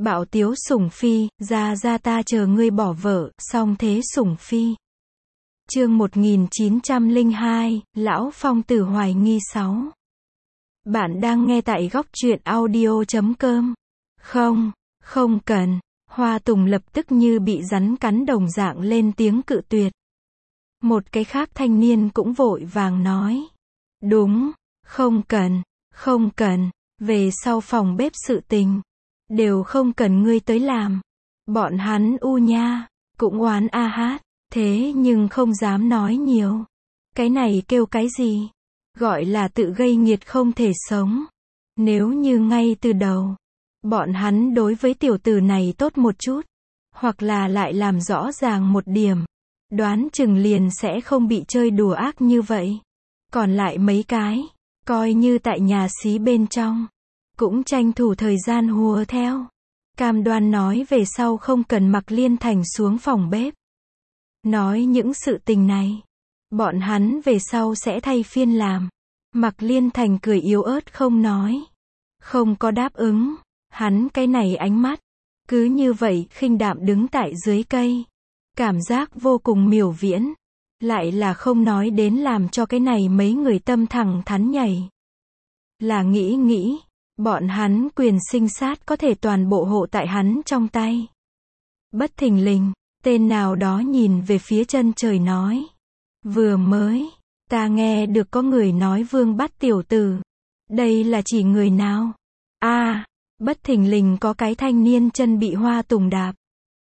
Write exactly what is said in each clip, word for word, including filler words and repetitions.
Bạo tiếu sủng phi, ra ra ta chờ ngươi bỏ vợ, song thế sủng phi. Chương một nghìn chín trăm lẻ hai, Lão Phong Tử Hoài Nghi sáu. Bạn đang nghe tại góc truyện audio chấm com. Không, không cần. Hoa Tùng lập tức như bị rắn cắn đồng dạng lên tiếng cự tuyệt. Một cái khác thanh niên cũng vội vàng nói. Đúng, không cần, không cần, về sau phòng bếp sự tình. Đều không cần ngươi tới làm. Bọn hắn u nha, cũng oán a hát, thế nhưng không dám nói nhiều. Cái này kêu cái gì? Gọi là tự gây nghiệt không thể sống. Nếu như ngay từ đầu, bọn hắn đối với tiểu tử này tốt một chút, hoặc là lại làm rõ ràng một điểm, đoán chừng liền sẽ không bị chơi đùa ác như vậy. Còn lại mấy cái, coi như tại nhà xí bên trong, cũng tranh thủ thời gian hùa theo. Cam đoan nói về sau không cần Mạc Liên Thành xuống phòng bếp. Nói những sự tình này, bọn hắn về sau sẽ thay phiên làm. Mạc Liên Thành cười yếu ớt không nói. Không có đáp ứng. Hắn cái này ánh mắt, cứ như vậy khinh đạm đứng tại dưới cây. Cảm giác vô cùng miểu viễn. Lại là không nói đến làm cho cái này mấy người tâm thẳng thắn nhảy. Là nghĩ nghĩ. Bọn hắn quyền sinh sát có thể toàn bộ hộ tại hắn trong tay. Bất thình lình, tên nào đó nhìn về phía chân trời nói. Vừa mới, ta nghe được có người nói Vương bắt tiểu tử. Đây là chỉ người nào? A, à, bất thình lình có cái thanh niên chân bị Hoa Tùng đạp.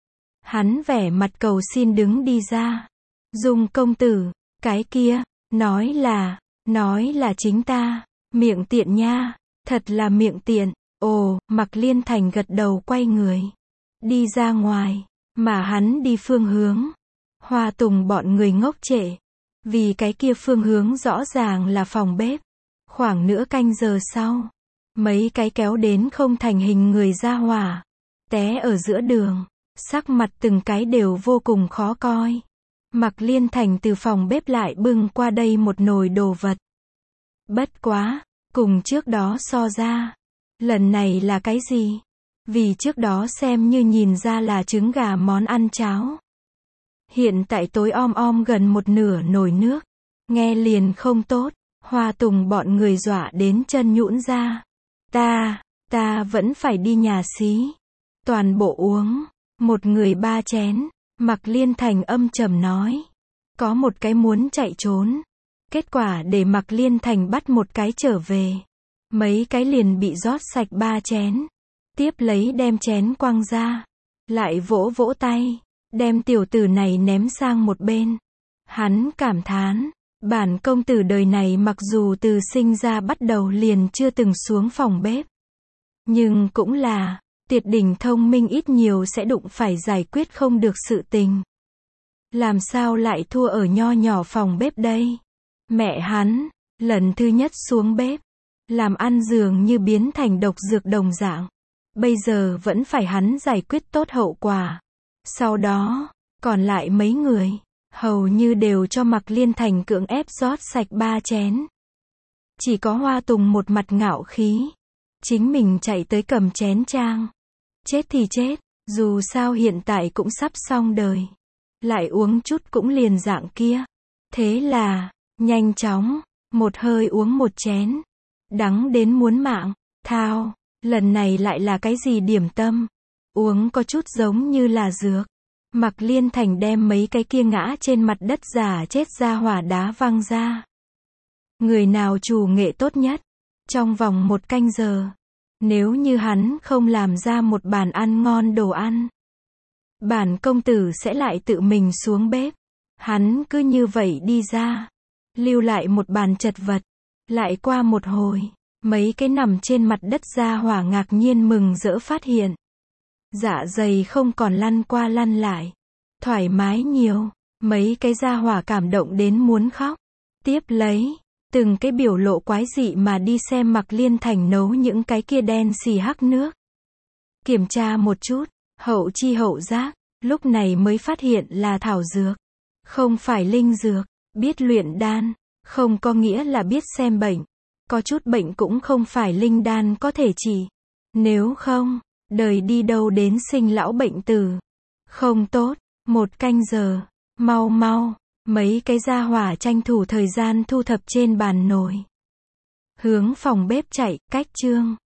Hắn vẻ mặt cầu xin đứng đi ra. Dung công tử, cái kia, nói là, nói là chính ta, miệng tiện nha. Thật là miệng tiện. Ồ, Mạc Liên Thành gật đầu quay người. Đi ra ngoài. Mà hắn đi phương hướng. Hoa Tùng bọn người ngốc trệ. Vì cái kia phương hướng rõ ràng là phòng bếp. Khoảng nửa canh giờ sau. Mấy cái kéo đến không thành hình người ra hỏa. Té ở giữa đường. Sắc mặt từng cái đều vô cùng khó coi. Mạc Liên Thành từ phòng bếp lại bưng qua đây một nồi đồ vật. Bất quá. Cùng trước đó so ra. Lần này là cái gì? Vì trước đó xem như nhìn ra là trứng gà món ăn cháo. Hiện tại tối om om gần một nửa nồi nước. Nghe liền không tốt. Hoa Tùng bọn người dọa đến chân nhũn ra. Ta, ta vẫn phải đi nhà xí. Toàn bộ uống. Một người ba chén. Mạc Liên Thành âm trầm nói. Có một cái muốn chạy trốn. Kết quả để Mạc Liên Thành bắt một cái trở về. Mấy cái liền bị rót sạch ba chén. Tiếp lấy đem chén quăng ra. Lại vỗ vỗ tay. Đem tiểu tử này ném sang một bên. Hắn cảm thán. Bản công tử đời này mặc dù từ sinh ra bắt đầu liền chưa từng xuống phòng bếp. Nhưng cũng là, tuyệt đỉnh thông minh ít nhiều sẽ đụng phải giải quyết không được sự tình. Làm sao lại thua ở nho nhỏ phòng bếp đây? Mẹ hắn, lần thứ nhất xuống bếp, làm ăn dường như biến thành độc dược đồng dạng. Bây giờ vẫn phải hắn giải quyết tốt hậu quả. Sau đó, còn lại mấy người, hầu như đều cho Mạc Liên Thành cưỡng ép rót sạch ba chén. Chỉ có Hoa Tùng một mặt ngạo khí. Chính mình chạy tới cầm chén trang. Chết thì chết, dù sao hiện tại cũng sắp xong đời. Lại uống chút cũng liền dạng kia. Thế là... Nhanh chóng, một hơi uống một chén. Đắng đến muốn mạng. Thao, lần này lại là cái gì điểm tâm? Uống có chút giống như là dược. Mạc Liên Thành đem mấy cái kia ngã trên mặt đất giả chết ra hỏa đá văng ra. Người nào chủ nghệ tốt nhất? Trong vòng một canh giờ. Nếu như hắn không làm ra một bàn ăn ngon đồ ăn. Bản công tử sẽ lại tự mình xuống bếp. Hắn cứ như vậy đi ra. Lưu lại một bàn chật vật. Lại qua một hồi, mấy cái nằm trên mặt đất ra hỏa ngạc nhiên mừng rỡ phát hiện. Dạ dày không còn lăn qua lăn lại. Thoải mái nhiều. Mấy cái ra hỏa cảm động đến muốn khóc. Tiếp lấy, từng cái biểu lộ quái dị mà đi xem Mạc Liên Thành nấu những cái kia đen xì hắc nước. Kiểm tra một chút, hậu chi hậu giác, lúc này mới phát hiện là thảo dược. Không phải linh dược. Biết luyện đan, không có nghĩa là biết xem bệnh. Có chút bệnh cũng không phải linh đan có thể trị. Nếu không, Đời đi đâu đến sinh lão bệnh tử. Không tốt. Một canh giờ. Mau mau. Mấy cái gia hỏa tranh thủ thời gian thu thập trên bàn nồi. Hướng phòng bếp chạy, cách chương.